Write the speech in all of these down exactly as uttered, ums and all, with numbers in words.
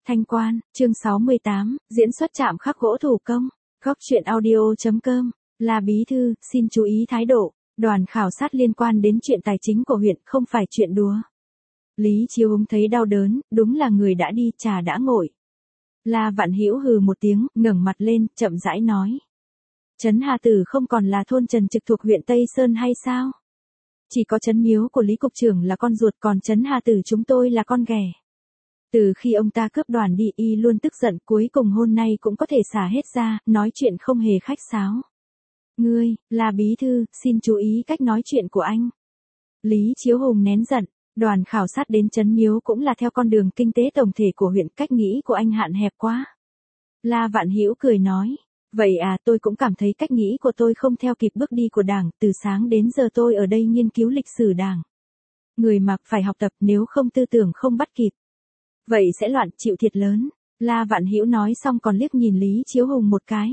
Thanh Quan, chương sáu mươi tám, diễn xuất chạm khắc gỗ thủ công. Góc truyện audio chấm com, là bí thư, xin chú ý thái độ. Đoàn khảo sát liên quan đến chuyện tài chính của huyện, không phải chuyện đùa. Lý Chiếu Hùng thấy đau đớn, đúng là người đã đi, trà đã nguội. La Vạn Hữu hừ một tiếng, ngẩng mặt lên, chậm rãi nói. Trấn Hà Tử không còn là thôn Trần trực thuộc huyện Tây Sơn hay sao? Chỉ có Trấn Miếu của Lý Cục trưởng là con ruột, còn Trấn Hà Tử chúng tôi là con ghẻ. Từ khi ông ta cướp đoàn đi, y luôn tức giận, cuối cùng hôm nay cũng có thể xả hết ra, nói chuyện không hề khách sáo. Ngươi, là bí thư, xin chú ý cách nói chuyện của anh. Lý Chiếu Hùng nén giận, đoàn khảo sát đến Trấn Miếu cũng là theo con đường kinh tế tổng thể của huyện, cách nghĩ của anh hạn hẹp quá. La Vạn Hữu cười nói, vậy à, tôi cũng cảm thấy cách nghĩ của tôi không theo kịp bước đi của Đảng, từ sáng đến giờ tôi ở đây nghiên cứu lịch sử Đảng. Người mặc phải học tập, nếu không tư tưởng không bắt kịp. Vậy sẽ loạn, chịu thiệt lớn. La Vạn Hữu nói xong còn liếc nhìn Lý Chiếu Hùng một cái.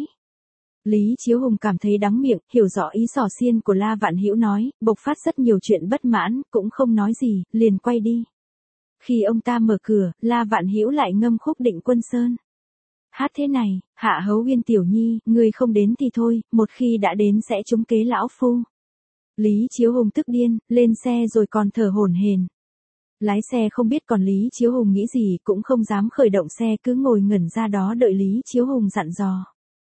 Lý Chiếu Hùng cảm thấy đắng miệng, hiểu rõ ý xỏ xiên của La Vạn Hữu nói, bộc phát rất nhiều chuyện bất mãn, cũng không nói gì, liền quay đi. Khi ông ta mở cửa, La Vạn Hữu lại ngâm khúc Định Quân Sơn. Hát thế này, Hạ Hấu Uyên tiểu nhi, người không đến thì thôi, một khi đã đến sẽ trúng kế lão phu. Lý Chiếu Hùng tức điên, lên xe rồi còn thở hổn hển. Lái xe không biết còn Lý Chiếu Hùng nghĩ gì, cũng không dám khởi động xe, cứ ngồi ngẩn ra đó đợi Lý Chiếu Hùng dặn dò.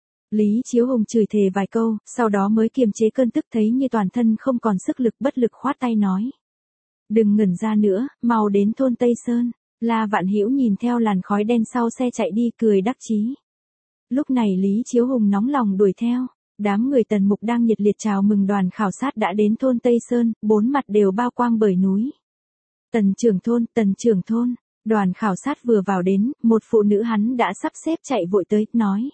Lý Chiếu Hùng chửi thề vài câu, sau đó mới kiềm chế cơn tức, thấy như toàn thân không còn sức lực, bất lực khoát tay nói. Đừng ngẩn ra nữa, mau đến thôn Tây Sơn. La Vạn Hữu nhìn theo làn khói đen sau xe chạy đi, cười đắc chí. Lúc này Lý Chiếu Hùng nóng lòng đuổi theo. Đám người Tần Mục đang nhiệt liệt chào mừng đoàn khảo sát đã đến thôn Tây Sơn, bốn mặt đều bao quang bởi núi. Tần trưởng thôn, tần trưởng thôn. Đoàn khảo sát vừa vào đến, một phụ nữ hắn đã sắp xếp chạy vội tới, nói.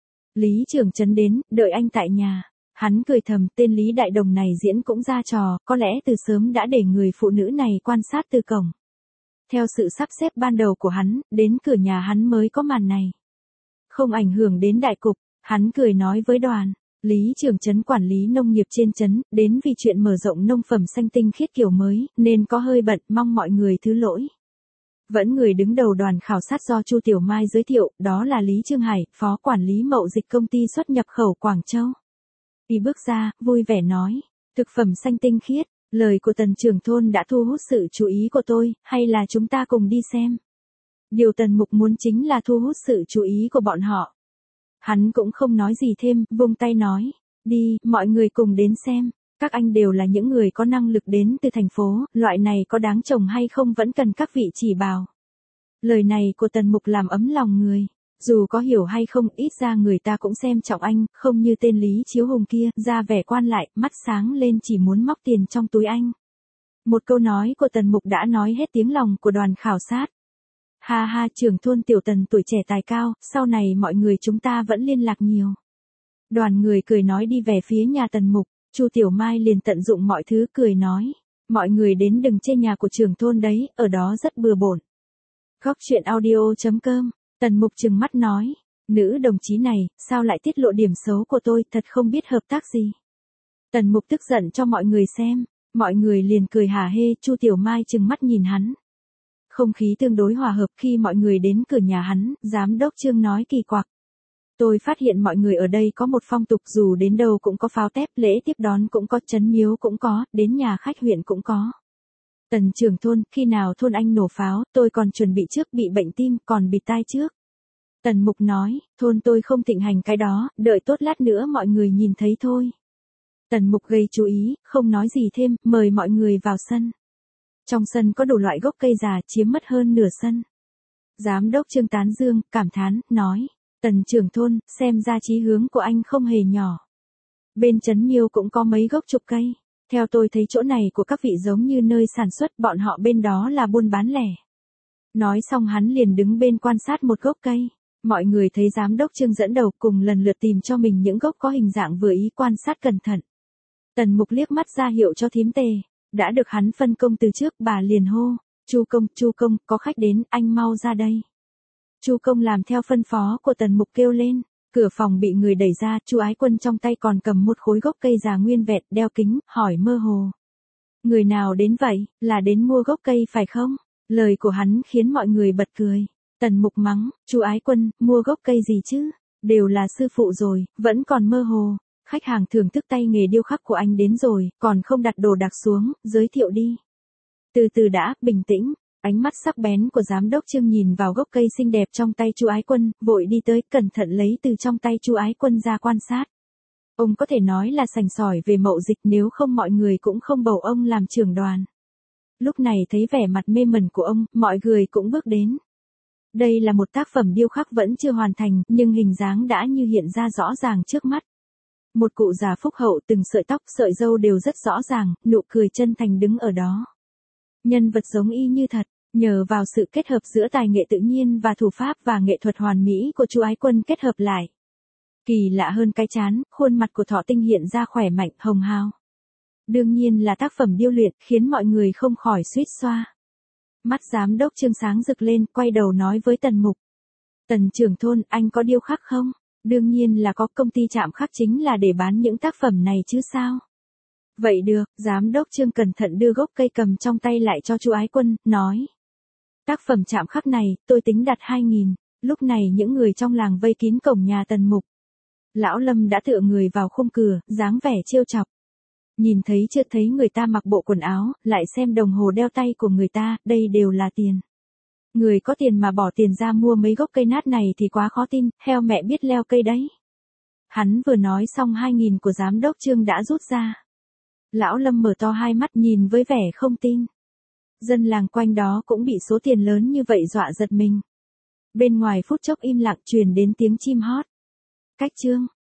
Lý trưởng trấn đến, đợi anh tại nhà. Hắn cười thầm, tên Lý Đại Đồng này diễn cũng ra trò, có lẽ từ sớm đã để người phụ nữ này quan sát từ cổng. Theo sự sắp xếp ban đầu của hắn, đến cửa nhà hắn mới có màn này. Không ảnh hưởng đến đại cục, hắn cười nói với đoàn. Lý trưởng trấn quản lý nông nghiệp trên trấn, đến vì chuyện mở rộng nông phẩm xanh tinh khiết kiểu mới, nên có hơi bận, mong mọi người thứ lỗi. Vẫn người đứng đầu đoàn khảo sát do Chu Tiểu Mai giới thiệu, đó là Lý Trương Hải, phó quản lý mậu dịch công ty xuất nhập khẩu Quảng Châu. Y bước ra, vui vẻ nói, thực phẩm xanh tinh khiết, lời của tần trưởng thôn đã thu hút sự chú ý của tôi, hay là chúng ta cùng đi xem. Điều Tần Mục muốn chính là thu hút sự chú ý của bọn họ. Hắn cũng không nói gì thêm, vung tay nói, đi, mọi người cùng đến xem, các anh đều là những người có năng lực đến từ thành phố, loại này có đáng trồng hay không vẫn cần các vị chỉ bảo. Lời này của Tần Mục làm ấm lòng người, dù có hiểu hay không, ít ra người ta cũng xem trọng anh, không như tên Lý Chiếu Hùng kia, ra vẻ quan lại, mắt sáng lên chỉ muốn móc tiền trong túi anh. Một câu nói của Tần Mục đã nói hết tiếng lòng của đoàn khảo sát. Ha ha, trưởng thôn tiểu Tần tuổi trẻ tài cao, sau này mọi người chúng ta vẫn liên lạc nhiều. Đoàn người cười nói đi về phía nhà Tần Mục, Chu Tiểu Mai liền tận dụng mọi thứ cười nói, mọi người đến đừng chê nhà của trưởng thôn đấy, ở đó rất bừa bộn. Góc truyện audio chấm com, Tần Mục trừng mắt nói, nữ đồng chí này, sao lại tiết lộ điểm xấu của tôi, thật không biết hợp tác gì. Tần Mục tức giận cho mọi người xem, mọi người liền cười hả hê, Chu Tiểu Mai trừng mắt nhìn hắn. Không khí tương đối hòa hợp. Khi mọi người đến cửa nhà hắn, giám đốc Trương nói kỳ quặc. Tôi phát hiện mọi người ở đây có một phong tục, dù đến đâu cũng có pháo tép, lễ tiếp đón cũng có, trấn miếu cũng có, đến nhà khách huyện cũng có. Tần trưởng thôn, khi nào thôn anh nổ pháo, tôi còn chuẩn bị trước, bị bệnh tim, còn bịt tai trước. Tần Mục nói, thôn tôi không thịnh hành cái đó, đợi tốt lát nữa mọi người nhìn thấy thôi. Tần Mục gây chú ý, không nói gì thêm, mời mọi người vào sân. Trong sân có đủ loại gốc cây già, chiếm mất hơn nửa sân. Giám đốc Trương tán dương, cảm thán, nói, Tần trưởng thôn, xem ra chí hướng của anh không hề nhỏ. Bên trấn Miêu cũng có mấy gốc chục cây. Theo tôi thấy chỗ này của các vị giống như nơi sản xuất, bọn họ bên đó là buôn bán lẻ. Nói xong hắn liền đứng bên quan sát một gốc cây. Mọi người thấy giám đốc Trương dẫn đầu cùng lần lượt tìm cho mình những gốc có hình dạng vừa ý, quan sát cẩn thận. Tần Mục liếc mắt ra hiệu cho thím Tề. Đã được hắn phân công từ trước, bà liền hô, Chu công, Chu công, có khách đến, anh mau ra đây. Chu công làm theo phân phó của Tần Mục kêu lên, cửa phòng bị người đẩy ra, Chu Ái Quân trong tay còn cầm một khối gốc cây già nguyên vẹn, đeo kính, hỏi mơ hồ. Người nào đến vậy, là đến mua gốc cây phải không? Lời của hắn khiến mọi người bật cười. Tần Mục mắng, chú Ái Quân, mua gốc cây gì chứ? Đều là sư phụ rồi, vẫn còn mơ hồ. Khách hàng thưởng thức tay nghề điêu khắc của anh đến rồi, còn không đặt đồ đạc xuống, giới thiệu đi. Từ từ đã, bình tĩnh. Ánh mắt sắc bén của giám đốc Trương nhìn vào gốc cây xinh đẹp trong tay chú Ái Quân, vội đi tới, cẩn thận lấy từ trong tay chú Ái Quân ra quan sát. Ông có thể nói là sành sỏi về mậu dịch, nếu không mọi người cũng không bầu ông làm trưởng đoàn. Lúc này thấy vẻ mặt mê mẩn của ông, mọi người cũng bước đến. Đây là một tác phẩm điêu khắc vẫn chưa hoàn thành, nhưng hình dáng đã như hiện ra rõ ràng trước mắt. Một cụ già phúc hậu, từng sợi tóc, sợi râu đều rất rõ ràng, nụ cười chân thành đứng ở đó. Nhân vật giống y như thật, nhờ vào sự kết hợp giữa tài nghệ tự nhiên và thủ pháp và nghệ thuật hoàn mỹ của chú Ái Quân kết hợp lại. Kỳ lạ hơn cái chán, khuôn mặt của Thọ Tinh hiện ra khỏe mạnh, hồng hào. Đương nhiên là tác phẩm điêu luyện, khiến mọi người không khỏi suýt xoa. Mắt giám đốc Trương sáng rực lên, quay đầu nói với Tần Mục. Tần trưởng thôn, anh có điêu khắc không? Đương nhiên là có, công ty Trạm Khắc chính là để bán những tác phẩm này chứ sao? Vậy được, giám đốc Trương cẩn thận đưa gốc cây cầm trong tay lại cho chú Ái Quân, nói. Tác phẩm Trạm Khắc này, tôi tính đặt hai nghìn. Lúc này những người trong làng vây kín cổng nhà Tần Mục. Lão Lâm đã tựa người vào khung cửa, dáng vẻ trêu chọc. Nhìn thấy chưa thấy người ta mặc bộ quần áo, lại xem đồng hồ đeo tay của người ta, đây đều là tiền. Người có tiền mà bỏ tiền ra mua mấy gốc cây nát này thì quá khó tin, heo mẹ biết leo cây đấy. Hắn vừa nói xong hai nghìn của giám đốc Trương đã rút ra. Lão Lâm mở to hai mắt nhìn với vẻ không tin. Dân làng quanh đó cũng bị số tiền lớn như vậy dọa giật mình. Bên ngoài phút chốc im lặng truyền đến tiếng chim hót. Cách Trương,